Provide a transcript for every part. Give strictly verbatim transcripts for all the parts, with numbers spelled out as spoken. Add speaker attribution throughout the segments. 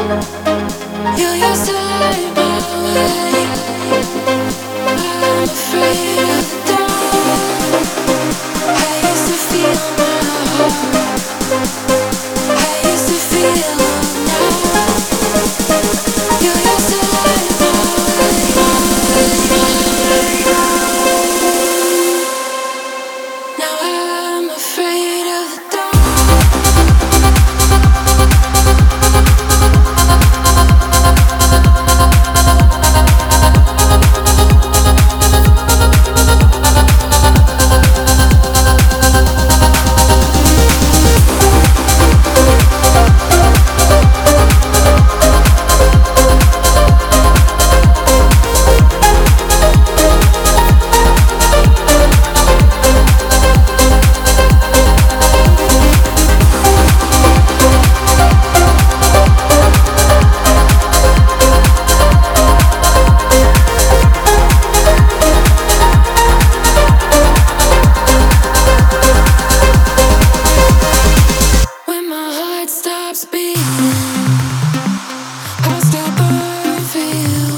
Speaker 1: You used to light my way. I'm afraid of the dark. I used to feel my heart. I used to feel now. You used to light my way. Now I'm afraid of the dark. When my heart stops beating, I still burn for you.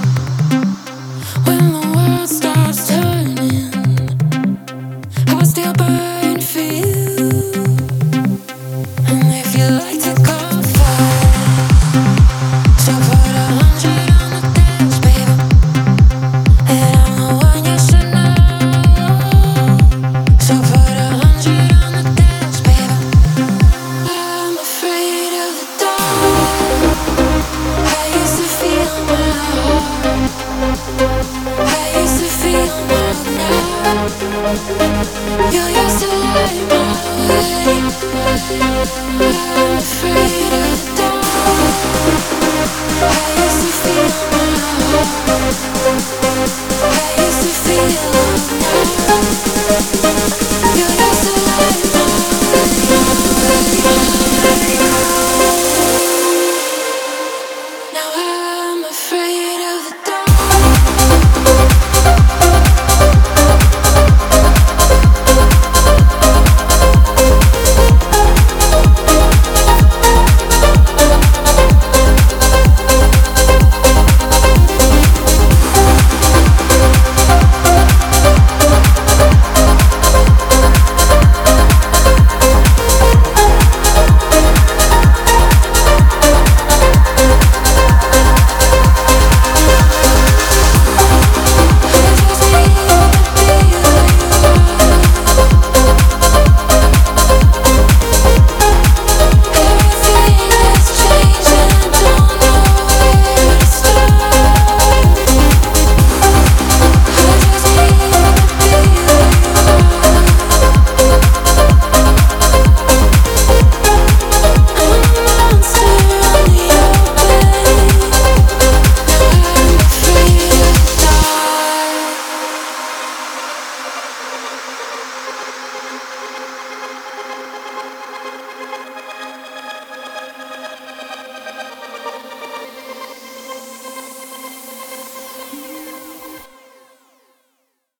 Speaker 1: When the world stops turning, I still burn for you. And if you like to go far, so put a hundred on the dash, baby. And I'm the one you should know. So put a hundred on the dash, baby. I'm afraid of the dark. I used to feel my heart. I used to feel my now. You used to light my way. I'm afraid.